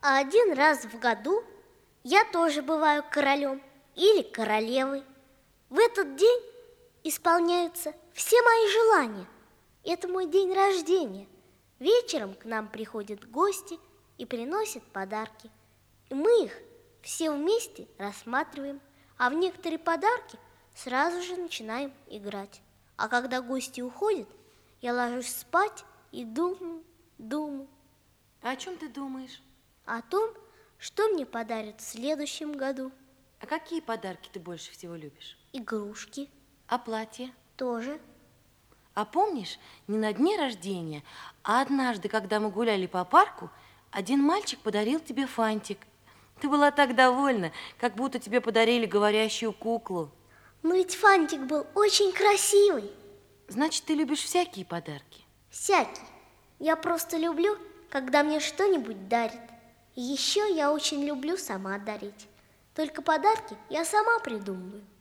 А один раз в году я тоже бываю королем или королевой. В этот день исполняются все мои желания. Это мой день рождения. Вечером к нам приходят гости и приносят подарки. И мы их все вместе рассматриваем, а в некоторые подарки сразу же начинаем играть. А когда гости уходят, я ложусь спать и думаю. А о чем ты думаешь? О том, что мне подарят в следующем году. А какие подарки ты больше всего любишь? Игрушки А платье? тоже. А помнишь, не на дне рождения, а однажды, когда мы гуляли по парку, один мальчик подарил тебе фантик. Ты была так довольна, как будто тебе подарили говорящую куклу. Но ведь фантик был очень красивый. Значит, ты любишь всякие подарки? Всякий. Я просто люблю, когда мне что-нибудь дарят. И еще я очень люблю сама дарить. Только подарки я сама придумываю.